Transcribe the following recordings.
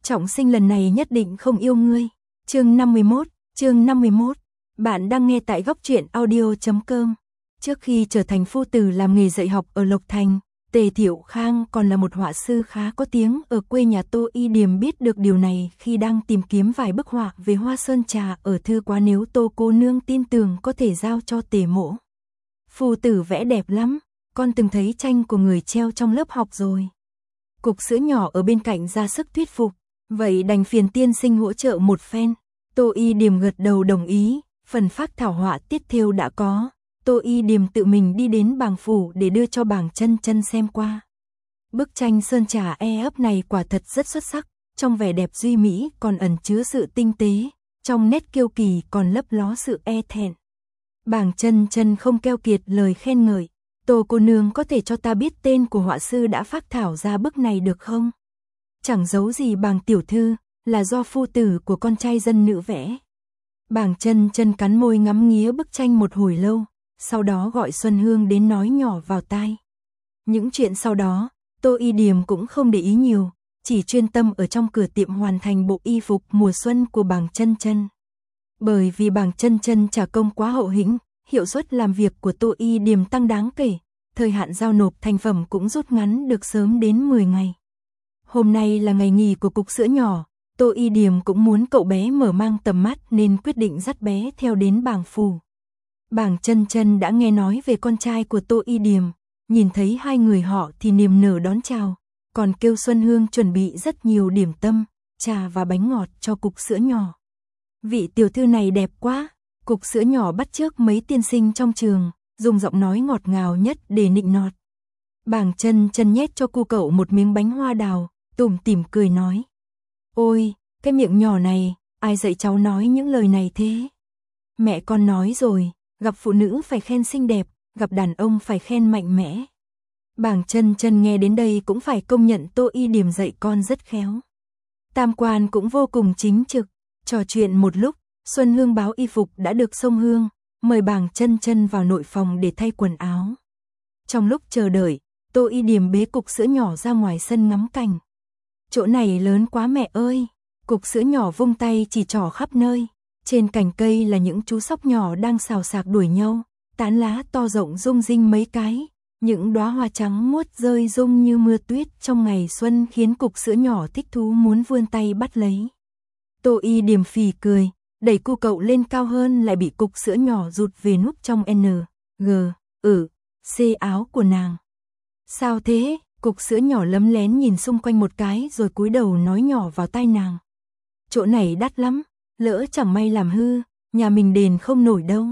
Trọng sinh lần này nhất định không yêu ngươi. Chương 51. Bạn đang nghe tại góc truyện audio.com. Trước khi trở thành phu tử làm nghề dạy học ở Lộc Thành, Tề Thiệu Khang còn là một họa sư khá có tiếng ở quê nhà Tô Y Điềm biết được điều này khi đang tìm kiếm vài bức họa về hoa sơn trà ở thư quán, nếu Tô cô nương tin tưởng có thể giao cho Tề mỗ. Phu tử vẽ đẹp lắm, con từng thấy tranh của người treo trong lớp học rồi. Cục sữa nhỏ ở bên cạnh ra sức thuyết phục, vậy đành phiền tiên sinh hỗ trợ một phen. Tô Y Điềm gật đầu đồng ý, phần phác thảo họa tiết thêu đã có. Tô Y Điềm tự mình đi đến Bàng phủ để đưa cho Bàng Chân Chân xem qua. Bức tranh sơn trà ấp này quả thật rất xuất sắc, trong vẻ đẹp duy mỹ còn ẩn chứa sự tinh tế, trong nét kiêu kỳ còn lấp ló sự e thẹn. Bàng Chân Chân không keo kiệt lời khen ngợi, Tô cô nương có thể cho ta biết tên của họa sư đã phác thảo ra bức này được không? Chẳng giấu gì Bàng tiểu thư, là do phu tử của con trai dân nữ vẽ. Bàng Chân Chân cắn môi ngắm nghía bức tranh một hồi lâu, sau đó gọi Xuân Hương đến nói nhỏ vào tai. Những chuyện sau đó, Tô Y Điềm cũng không để ý nhiều, chỉ chuyên tâm ở trong cửa tiệm hoàn thành bộ y phục mùa xuân của Bàng Chân Chân. Bởi vì Bàng Chân Chân trả công quá hậu hĩnh, hiệu suất làm việc của Tô Y Điềm tăng đáng kể, thời hạn giao nộp thành phẩm cũng rút ngắn được sớm đến 10 ngày. Hôm nay là ngày nghỉ của cục sữa nhỏ, Tô Y Điềm cũng muốn cậu bé mở mang tầm mắt nên quyết định dắt bé theo đến Bàng phủ. Bàng Chân Chân đã nghe nói về con trai của Tô Y Điềm, nhìn thấy hai người họ thì niềm nở đón chào, còn kêu Xuân Hương chuẩn bị rất nhiều điểm tâm, trà và bánh ngọt cho cục sữa nhỏ. Vị tiểu thư này đẹp quá, cục sữa nhỏ bắt chước mấy tiên sinh trong trường, dùng giọng nói ngọt ngào nhất để nịnh nọt. Bàng Chân Chân nhét cho cu cậu một miếng bánh hoa đào, tủm tỉm cười nói: "Ôi, cái miệng nhỏ này, ai dạy cháu nói những lời này thế? Mẹ con nói rồi, gặp phụ nữ phải khen xinh đẹp, gặp đàn ông phải khen mạnh mẽ." Bàng Chân Chân nghe đến đây cũng phải công nhận Tô Y Điềm dạy con rất khéo. Tam quan cũng vô cùng chính trực, trò chuyện một lúc, Xuân Hương báo y phục đã được xông hương, mời Bàng Chân Chân vào nội phòng để thay quần áo. Trong lúc chờ đợi, Tô Y Điềm bế cục sữa nhỏ ra ngoài sân ngắm cảnh. Chỗ này lớn quá mẹ ơi, cục sữa nhỏ vung tay chỉ trỏ khắp nơi. Trên cành cây là những chú sóc nhỏ đang xào xạc đuổi nhau, tán lá to rộng rung rinh mấy cái, những đóa hoa trắng muốt rơi rung như mưa tuyết trong ngày xuân khiến cục sữa nhỏ thích thú muốn vươn tay bắt lấy. Tô Y Điềm phì cười, đẩy cu cậu lên cao hơn lại bị cục sữa nhỏ rụt về núp trong C áo của nàng. Sao thế? Cục sữa nhỏ lấm lén nhìn xung quanh một cái rồi cúi đầu nói nhỏ vào tai nàng. Chỗ này đắt lắm, lỡ chẳng may làm hư, nhà mình đền không nổi đâu.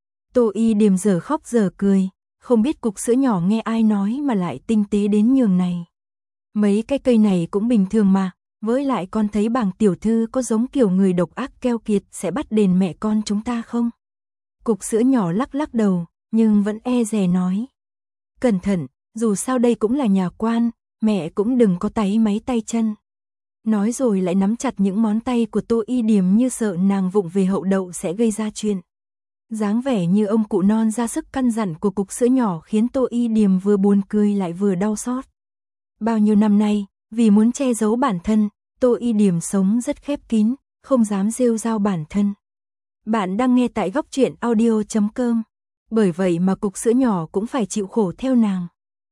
Tô Y Điềm giờ khóc giờ cười, không biết cục sữa nhỏ nghe ai nói mà lại tinh tế đến nhường này. Mấy cái cây này cũng bình thường mà, với lại con thấy Bàng tiểu thư có giống kiểu người độc ác keo kiệt sẽ bắt đền mẹ con chúng ta không? Cục sữa nhỏ lắc lắc đầu, nhưng vẫn e dè nói. Cẩn thận, dù sao đây cũng là nhà quan, mẹ cũng đừng có táy máy tay chân. Nói rồi lại nắm chặt những ngón tay của Tô Y Điềm như sợ nàng vụng về hậu đậu sẽ gây ra chuyện. Dáng vẻ như ông cụ non ra sức căn dặn của cục sữa nhỏ khiến Tô Y Điềm vừa buồn cười lại vừa đau xót. Bao nhiêu năm nay, vì muốn che giấu bản thân, Tô Y Điềm sống rất khép kín, không dám rêu rao bản thân. Bạn đang nghe tại góc truyện audio.com. Bởi vậy mà cục sữa nhỏ cũng phải chịu khổ theo nàng.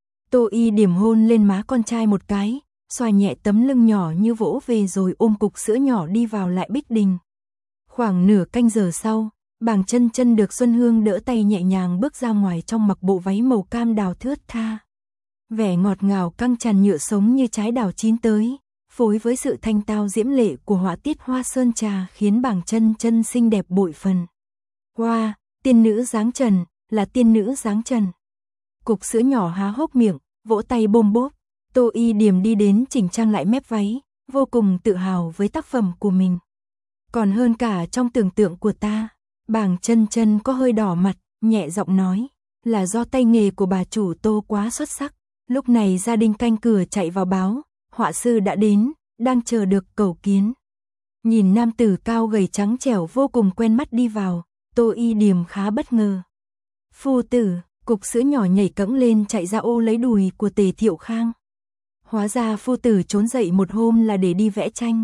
Tô Y Điềm hôn lên má con trai một cái, xoa nhẹ tấm lưng nhỏ như vỗ về rồi ôm cục sữa nhỏ đi vào lại Bích Đình. Khoảng nửa canh giờ sau, Bàng Chân Chân được Xuân Hương đỡ tay nhẹ nhàng bước ra ngoài trong mặc bộ váy màu cam đào thướt tha. Vẻ ngọt ngào căng tràn nhựa sống như trái đào chín tới, phối với sự thanh tao diễm lệ của họa tiết hoa sơn trà khiến Bàng Chân Chân xinh đẹp bội phần. Wow, tiên nữ dáng trần, là tiên nữ dáng trần. Cục sữa nhỏ há hốc miệng, vỗ tay bôm bốp. Tô Y Điềm đi đến chỉnh trang lại mép váy, vô cùng tự hào với tác phẩm của mình. Còn hơn cả trong tưởng tượng của ta. Bàng Chân Chân có hơi đỏ mặt, nhẹ giọng nói, là do tay nghề của bà chủ Tô quá xuất sắc. Lúc này gia đình canh cửa chạy vào báo, họa sư đã đến, đang chờ được cầu kiến. Nhìn nam tử cao gầy trắng trẻo vô cùng quen mắt đi vào, Tô Y Điềm khá bất ngờ. Phu tử, cục sữa nhỏ nhảy cẫng lên chạy ra ô lấy đùi của Tề Thiệu Khang. Hóa ra phu tử trốn dậy một hôm là để đi vẽ tranh.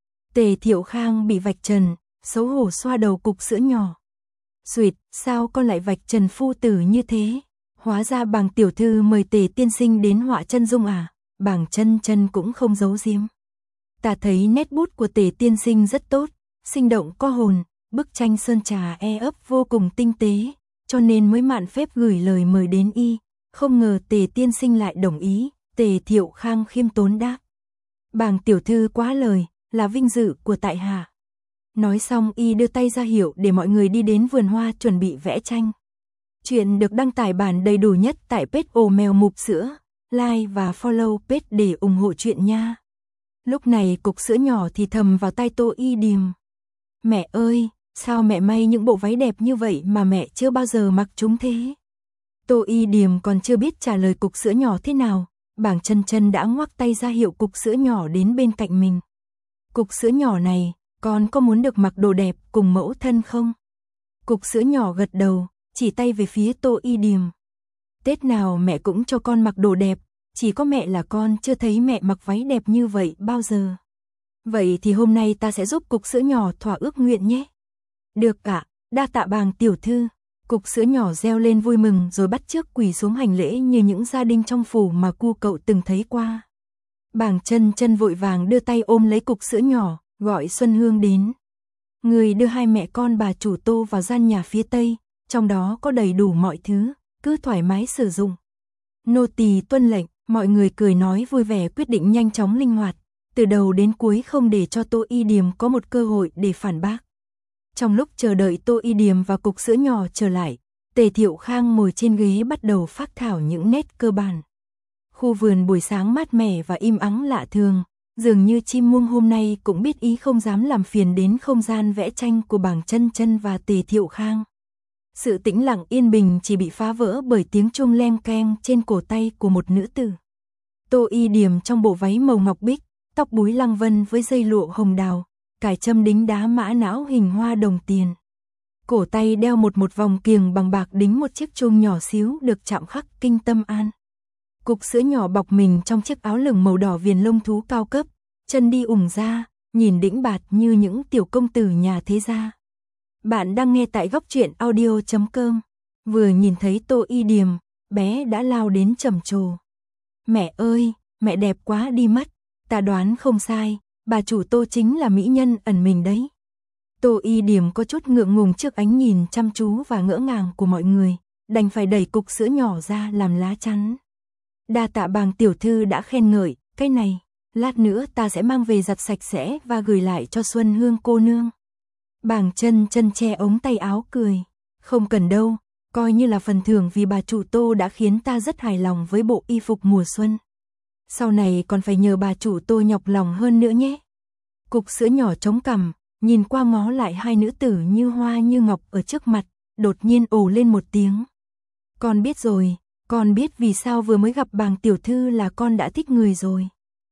Tề Thiệu Khang bị vạch trần, xấu hổ xoa đầu cục sữa nhỏ. Duyệt, sao con lại vạch trần phu tử như thế? Hóa ra Bàng tiểu thư mời Tề tiên sinh đến họa chân dung à? Bàng chân chân cũng không giấu giếm. Ta thấy nét bút của Tề tiên sinh rất tốt, sinh động có hồn, bức tranh sơn trà ấp vô cùng tinh tế, cho nên mới mạn phép gửi lời mời đến y, không ngờ Tề tiên sinh lại đồng ý. Tề Thiệu Khang khiêm tốn đáp. Bàng tiểu thư quá lời, là vinh dự của tại hạ. Nói xong y đưa tay ra hiệu để mọi người đi đến vườn hoa chuẩn bị vẽ tranh. Chuyện được đăng tải bản đầy đủ nhất tại page Ồ Mèo Mụp Sữa. Like và follow page để ủng hộ chuyện nha. Lúc này cục sữa nhỏ thì thầm vào tai Tô Y Điềm. Mẹ ơi, sao mẹ may những bộ váy đẹp như vậy mà mẹ chưa bao giờ mặc chúng thế? Tô Y Điềm còn chưa biết trả lời cục sữa nhỏ thế nào, Bàng chân chân đã ngoắc tay ra hiệu cục sữa nhỏ đến bên cạnh mình. Cục sữa nhỏ này, con có muốn được mặc đồ đẹp cùng mẫu thân không? Cục sữa nhỏ gật đầu, chỉ tay về phía Tô Y Điềm. Tết nào mẹ cũng cho con mặc đồ đẹp, chỉ có mẹ là con chưa thấy mẹ mặc váy đẹp như vậy bao giờ. Vậy thì hôm nay ta sẽ giúp cục sữa nhỏ thỏa ước nguyện nhé. Được ạ, đa tạ Bàng tiểu thư. Cục sữa nhỏ reo lên vui mừng rồi bắt chước quỳ xuống hành lễ như những gia đình trong phủ mà cu cậu từng thấy qua. Bàng chân chân vội vàng đưa tay ôm lấy cục sữa nhỏ, gọi Xuân Hương đến. Người đưa hai mẹ con bà chủ Tô vào gian nhà phía tây, trong đó có đầy đủ mọi thứ, cứ thoải mái sử dụng. Nô tỳ tuân lệnh, mọi người cười nói vui vẻ quyết định nhanh chóng linh hoạt, từ đầu đến cuối không để cho Tô Y Điềm có một cơ hội để phản bác. Trong lúc chờ đợi Tô Y Điềm và cục sữa nhỏ trở lại, Tề Thiệu Khang ngồi trên ghế bắt đầu phác thảo những nét cơ bản. Khu vườn buổi sáng mát mẻ và im ắng lạ thường, dường như chim muông hôm nay cũng biết ý không dám làm phiền đến không gian vẽ tranh của Bàng chân chân và Tề Thiệu Khang. Sự tĩnh lặng yên bình chỉ bị phá vỡ bởi tiếng chuông leng keng trên cổ tay của một nữ tử. Tô Y Điềm trong bộ váy màu ngọc bích, tóc búi lăng vân với dây lụa hồng đào, cài châm đính đá mã não hình hoa đồng tiền. Cổ tay đeo một vòng kiềng bằng bạc đính một chiếc chuông nhỏ xíu được chạm khắc kinh tâm an. Cục sữa nhỏ bọc mình trong chiếc áo lửng màu đỏ viền lông thú cao cấp, chân đi ủng ra, nhìn đĩnh bạt như những tiểu công tử nhà thế gia. Bạn đang nghe tại góc truyện audio.com. Vừa nhìn thấy Tô Y Điềm, bé đã lao đến trầm trồ. Mẹ ơi, mẹ đẹp quá đi mất, ta đoán không sai, bà chủ Tô chính là mỹ nhân ẩn mình đấy. Tô Y Điềm có chút ngượng ngùng trước ánh nhìn chăm chú và ngỡ ngàng của mọi người, đành phải đẩy cục sữa nhỏ ra làm lá chắn. Đa tạ Bàng tiểu thư đã khen ngợi, cái này, lát nữa ta sẽ mang về giặt sạch sẽ và gửi lại cho Xuân Hương cô nương. Bàng chân chân che ống tay áo cười, không cần đâu, coi như là phần thưởng vì bà chủ Tô đã khiến ta rất hài lòng với bộ y phục mùa xuân. Sau này còn phải nhờ bà chủ Tô nhọc lòng hơn nữa nhé. Cục sữa nhỏ chống cằm, nhìn qua ngó lại hai nữ tử như hoa như ngọc ở trước mặt, đột nhiên ồ lên một tiếng. Con biết rồi, con biết vì sao vừa mới gặp Bàng tiểu thư là con đã thích người rồi.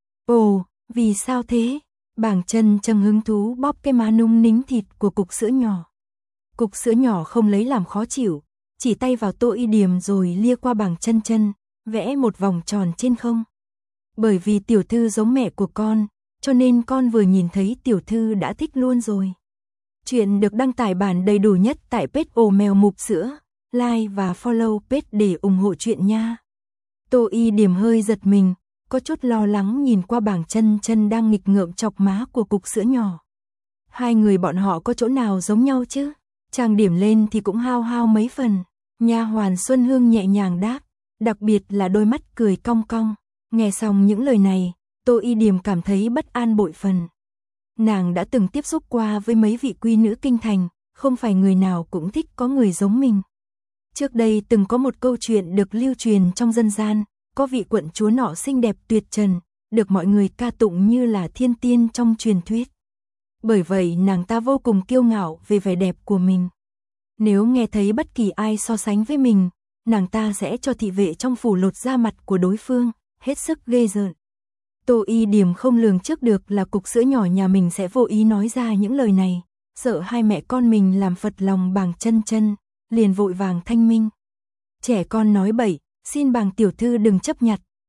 Ồ, vì sao thế? Bàng chân chân hứng thú bóp cái má nung nính thịt của cục sữa nhỏ. Cục sữa nhỏ không lấy làm khó chịu, chỉ tay vào Tô Y Điềm rồi lia qua Bàng chân chân, vẽ một vòng tròn trên không. Bởi vì tiểu thư giống mẹ của con, cho nên con vừa nhìn thấy tiểu thư đã thích luôn rồi. Chuyện được đăng tải bản đầy đủ nhất tại page Ồ Mèo Mụp Sữa. Like và follow page để ủng hộ chuyện nha. Tô Y Điềm hơi giật mình, có chút lo lắng nhìn qua Bàng chân chân đang nghịch ngợm chọc má của cục sữa nhỏ. Hai người bọn họ có chỗ nào giống nhau chứ? Trang điểm lên thì cũng hao hao mấy phần. Nha hoàn Xuân Hương nhẹ nhàng đáp, đặc biệt là đôi mắt cười cong cong. Nghe xong những lời này, Tô Y Điềm cảm thấy bất an bội phần. Nàng đã từng tiếp xúc qua với mấy vị quý nữ kinh thành, không phải người nào cũng thích có người giống mình. Trước đây từng có một câu chuyện được lưu truyền trong dân gian, có vị quận chúa nọ xinh đẹp tuyệt trần, được mọi người ca tụng như là thiên tiên trong truyền thuyết. Bởi vậy nàng ta vô cùng kiêu ngạo về vẻ đẹp của mình. Nếu nghe thấy bất kỳ ai so sánh với mình, nàng ta sẽ cho thị vệ trong phủ lột da mặt của đối phương, hết sức ghê rợn. Tô Y Điềm không lường trước được là cục sữa nhỏ nhà mình sẽ vô ý nói ra những lời này, sợ hai mẹ con mình làm phật lòng Bàng chân chân, liền vội vàng thanh minh. Trẻ con nói bậy, xin Bàng tiểu thư đừng chấp nhặt,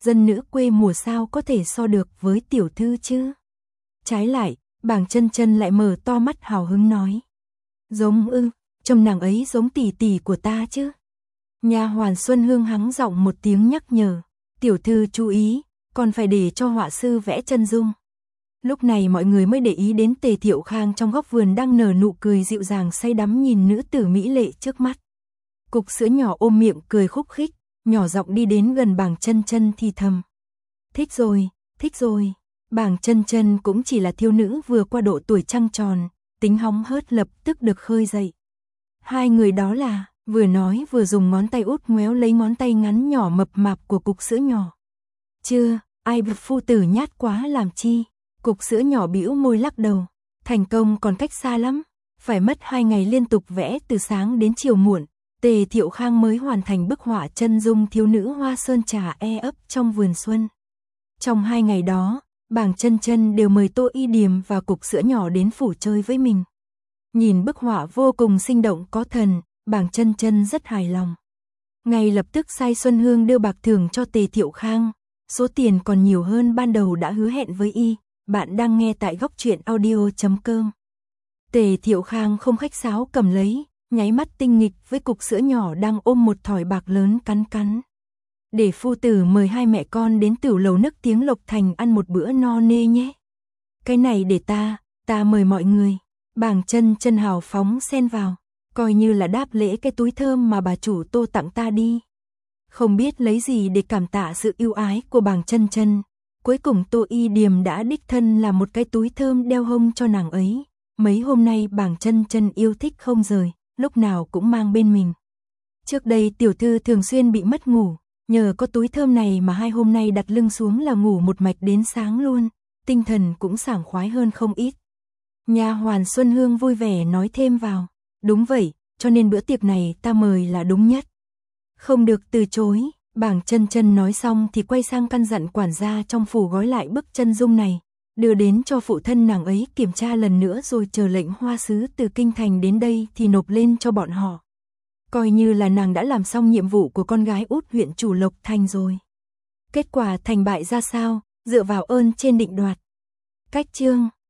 dân nữ quê mùa sao có thể so được với tiểu thư chứ. Trái lại, Bàng Chân Chân lại mở to mắt hào hứng nói. Giống ư, trông nàng ấy giống tỷ tỷ của ta chứ. Nha hoàn Xuân Hương hắng giọng một tiếng nhắc nhở, tiểu thư chú ý, còn phải để cho họa sư vẽ chân dung. Lúc này mọi người mới để ý đến Tề Thiệu Khang trong góc vườn đang nở nụ cười dịu dàng say đắm nhìn nữ tử mỹ lệ trước mắt. Cục sữa nhỏ ôm miệng cười khúc khích, nhỏ giọng đi đến gần Bàng Chân Chân thì thầm. Thích rồi, thích rồi. Bàng Chân Chân cũng chỉ là thiếu nữ vừa qua độ tuổi trăng tròn, tính hóng hớt lập tức được khơi dậy. Hai người đó là, vừa nói vừa dùng ngón tay út ngoéo lấy ngón tay ngắn nhỏ mập mạp của cục sữa nhỏ. Chưa, ai phu tử nhát quá làm chi. Cục sữa nhỏ bĩu môi lắc đầu, thành công còn cách xa lắm, phải mất 2 ngày liên tục vẽ từ sáng đến chiều muộn, Tề Thiệu Khang mới hoàn thành bức họa chân dung thiếu nữ hoa sơn trà ấp trong vườn xuân. Trong 2 ngày đó, Bàng Chân Chân đều mời Tô Y Điềm và cục sữa nhỏ đến phủ chơi với mình. Nhìn bức họa vô cùng sinh động có thần, Bàng Chân Chân rất hài lòng. Ngay lập tức sai Xuân Hương đưa bạc thưởng cho Tề Thiệu Khang, số tiền còn nhiều hơn ban đầu đã hứa hẹn với y. Bạn đang nghe tại góc truyện audio.com. Tề Thiệu Khang không khách sáo cầm lấy, nháy mắt tinh nghịch với cục sữa nhỏ đang ôm một thỏi bạc lớn cắn cắn. Để phu tử mời hai mẹ con đến Tửu Lầu nức tiếng Lộc Thành ăn một bữa no nê nhé. Cái này để ta mời mọi người. Bàng Chân Chân hào phóng xen vào, coi như là đáp lễ cái túi thơm mà bà chủ Tô tặng ta đi. Không biết lấy gì để cảm tạ sự ưu ái của Bàng Chân Chân. Cuối cùng Tô Y Điềm đã đích thân làm một cái túi thơm đeo hông cho nàng ấy. Mấy hôm nay Bàng Chân Chân yêu thích không rời, lúc nào cũng mang bên mình. Trước đây tiểu thư thường xuyên bị mất ngủ, nhờ có túi thơm này mà 2 hôm nay đặt lưng xuống là ngủ một mạch đến sáng luôn, tinh thần cũng sảng khoái hơn không ít. Nha hoàn Xuân Hương vui vẻ nói thêm vào, đúng vậy, cho nên bữa tiệc này ta mời là đúng nhất. Không được từ chối. Bàng Chân Chân nói xong thì quay sang căn dặn quản gia trong phủ gói lại bức chân dung này, đưa đến cho phụ thân nàng ấy kiểm tra lần nữa rồi chờ lệnh hoa sứ từ kinh thành đến đây thì nộp lên cho bọn họ. Coi như là nàng đã làm xong nhiệm vụ của con gái út huyện chủ Lộc Thành rồi. Kết quả thành bại ra sao, dựa vào ơn trên định đoạt. Cách chương